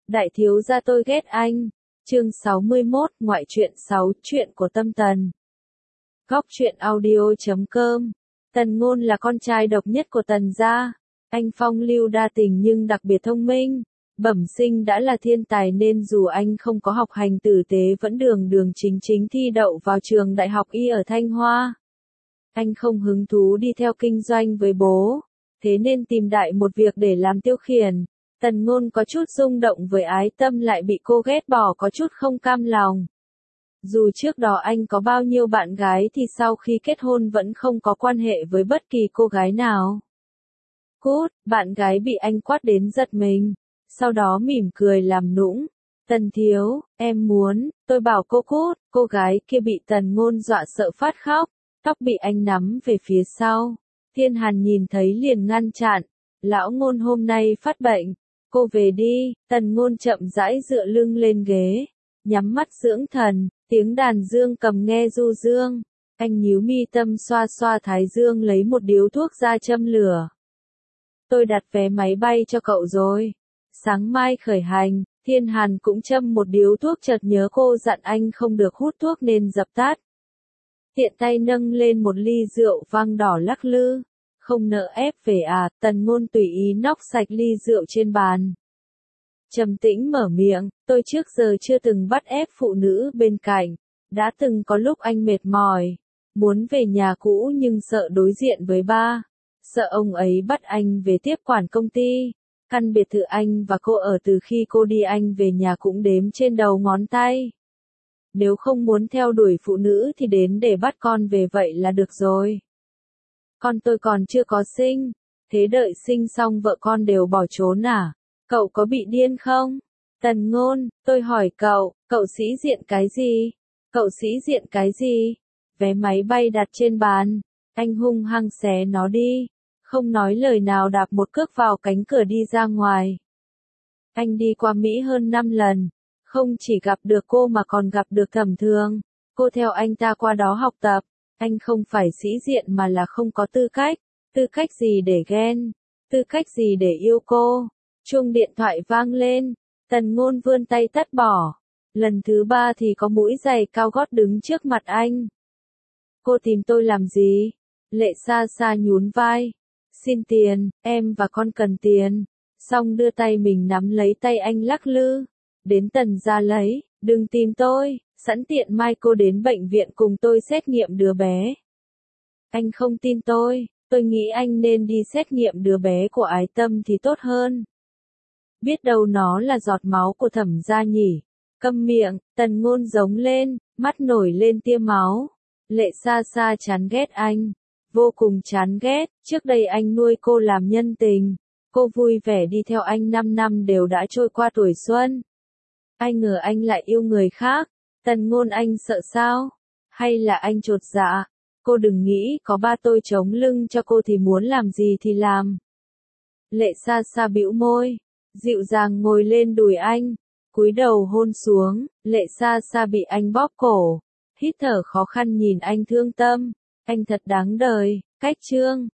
Đại thiếu gia tôi ghét anh. Chương 61, ngoại truyện 6, chuyện của Tâm Tần. Góc truyện audio.com. Tần Ngôn là con trai độc nhất của Tần gia. Anh phong lưu đa tình nhưng đặc biệt thông minh. Bẩm sinh đã là thiên tài nên dù anh không có học hành tử tế vẫn đường đường chính chính thi đậu vào trường đại học y ở Thanh Hoa. Anh không hứng thú đi theo kinh doanh với bố, thế nên tìm đại một việc để làm tiêu khiển. Tần Ngôn có chút rung động với Ái Tâm lại bị cô ghét bỏ có chút không cam lòng. Dù trước đó anh có bao nhiêu bạn gái thì sau khi kết hôn vẫn không có quan hệ với bất kỳ cô gái nào. Cút, bạn gái bị anh quát đến giật mình, sau đó mỉm cười làm nũng. Tần thiếu, em muốn, tôi bảo cô cút, cô gái kia bị Tần Ngôn dọa sợ phát khóc, tóc bị anh nắm về phía sau. Thiên Hàn nhìn thấy liền ngăn chặn, lão Ngôn hôm nay phát bệnh. Cô về đi. Tần Ngôn chậm rãi dựa lưng lên ghế, nhắm mắt dưỡng thần, tiếng đàn dương cầm nghe du dương. Anh nhíu mi tâm xoa xoa thái dương lấy một điếu thuốc ra châm lửa. Tôi đặt vé máy bay cho cậu rồi. Sáng mai khởi hành. Thiên Hàn cũng châm một điếu thuốc chợt nhớ cô dặn anh không được hút thuốc nên dập tắt. Tiện tay nâng lên một ly rượu vang đỏ lắc lư. Không nỡ ép về à? Tần Ngôn tùy ý nóc sạch ly rượu trên bàn. Trầm tĩnh mở miệng, tôi trước giờ chưa từng bắt ép phụ nữ bên cạnh. Đã từng có lúc anh mệt mỏi, muốn về nhà cũ nhưng sợ đối diện với ba. Sợ ông ấy bắt anh về tiếp quản công ty. Căn biệt thự anh và cô ở từ khi cô đi anh về nhà cũng đếm trên đầu ngón tay. Nếu không muốn theo đuổi phụ nữ thì đến để bắt con về vậy là được rồi. Con tôi còn chưa có sinh, thế đợi sinh xong vợ con đều bỏ trốn à? Cậu có bị điên không? Tần Ngôn, tôi hỏi cậu, cậu sĩ diện cái gì? Cậu sĩ diện cái gì? Vé máy bay đặt trên bàn, anh hung hăng xé nó đi, không nói lời nào đạp một cước vào cánh cửa đi ra ngoài. Anh đi qua Mỹ hơn 5 lần, không chỉ gặp được cô mà còn gặp được Thẩm Thường, cô theo anh ta qua đó học tập. Anh không phải sĩ diện mà là không có tư cách gì để ghen, tư cách gì để yêu cô. Chuông điện thoại vang lên, Tần Ngôn vươn tay tắt bỏ. Lần thứ 3 thì có mũi giày cao gót đứng trước mặt anh. Cô tìm tôi làm gì? Lệ Sa Sa nhún vai. Xin tiền, em và con cần tiền. Xong đưa tay mình nắm lấy tay anh lắc lư. Đến Tần gia lấy, đừng tìm tôi. Sẵn tiện mai cô đến bệnh viện cùng tôi xét nghiệm đứa bé. Anh không tin tôi nghĩ anh nên đi xét nghiệm đứa bé của Ái Tâm thì tốt hơn. Biết đâu nó là giọt máu của Thẩm gia nhỉ. Câm miệng, Tần Ngôn giống lên, mắt nổi lên tia máu. Lệ Sa Sa chán ghét anh, vô cùng chán ghét, trước đây anh nuôi cô làm nhân tình. Cô vui vẻ đi theo anh 5 năm đều đã trôi qua tuổi xuân. Ai ngờ anh lại yêu người khác. Tần Ngôn anh sợ sao? Hay là anh chột dạ? Cô đừng nghĩ có ba tôi chống lưng cho cô thì muốn làm gì thì làm. Lệ Sa Sa bĩu môi, dịu dàng ngồi lên đùi anh, cúi đầu hôn xuống. Lệ Sa Sa bị anh bóp cổ, hít thở khó khăn nhìn anh thương tâm. Anh thật đáng đời. Cách chương